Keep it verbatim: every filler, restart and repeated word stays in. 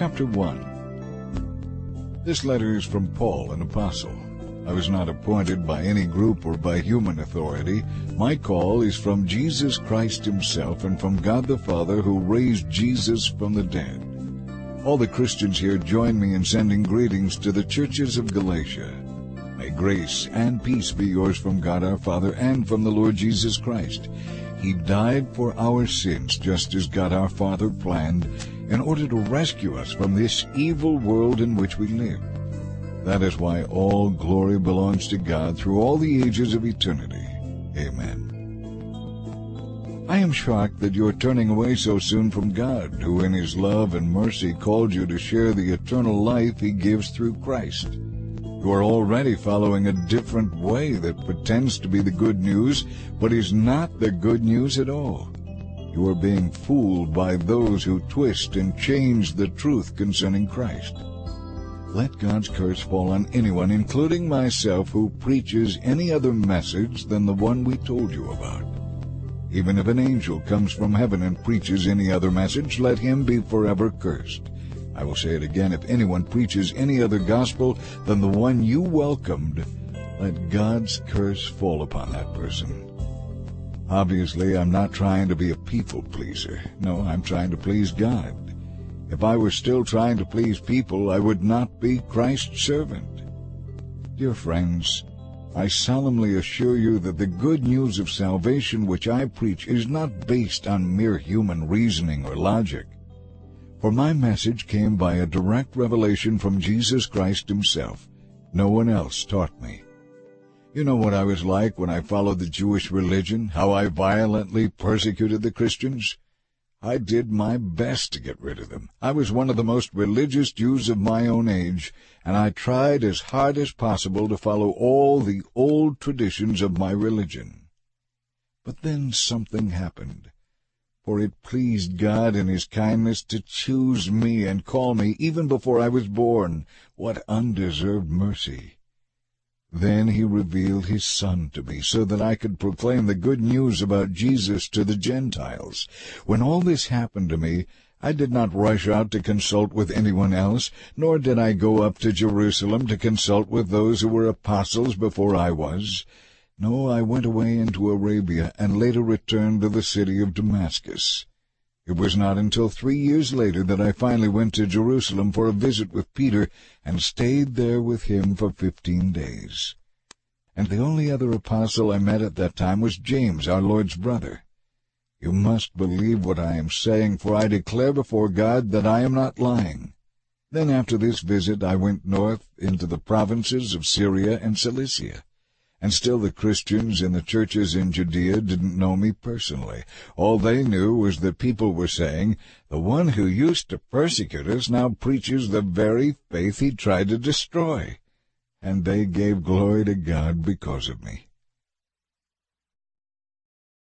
Chapter one. This letter is from Paul, an apostle. I was not appointed by any group or by human authority. My call is from Jesus Christ himself and from God the Father, who raised Jesus from the dead. All the Christians here join me in sending greetings to the churches of Galatia. May grace and peace be yours from God our Father and from the Lord Jesus Christ. He died for our sins, just as God our Father planned, in order to rescue us from this evil world in which we live. That is why all glory belongs to God through all the ages of eternity. Amen. I am shocked that you are turning away so soon from God, who in his love and mercy called you to share the eternal life he gives through Christ. You are already following a different way that pretends to be the good news, but is not the good news at all. You are being fooled by those who twist and change the truth concerning Christ. Let God's curse fall on anyone, including myself, who preaches any other message than the one we told you about. Even if an angel comes from heaven and preaches any other message, let him be forever cursed. I will say it again, if anyone preaches any other gospel than the one you welcomed, let God's curse fall upon that person. Obviously, I'm not trying to be a people pleaser. No, I'm trying to please God. If I were still trying to please people, I would not be Christ's servant. Dear friends, I solemnly assure you that the good news of salvation which I preach is not based on mere human reasoning or logic. For my message came by a direct revelation from Jesus Christ himself. No one else taught me. You know what I was like when I followed the Jewish religion, how I violently persecuted the Christians. I did my best to get rid of them. I was one of the most religious Jews of my own age, and I tried as hard as possible to follow all the old traditions of my religion. But then something happened, for it pleased God in his kindness to choose me and call me even before I was born. What undeserved mercy! Then he revealed his Son to me, so that I could proclaim the good news about Jesus to the Gentiles. When all this happened to me, I did not rush out to consult with anyone else, nor did I go up to Jerusalem to consult with those who were apostles before I was. No, I went away into Arabia, and later returned to the city of Damascus. It was not until three years later that I finally went to Jerusalem for a visit with Peter, and stayed there with him for fifteen days. And the only other apostle I met at that time was James, our Lord's brother. You must believe what I am saying, for I declare before God that I am not lying. Then after this visit I went north into the provinces of Syria and Cilicia. And still the Christians in the churches in Judea didn't know me personally. All they knew was that people were saying, "The one who used to persecute us now preaches the very faith he tried to destroy." And they gave glory to God because of me.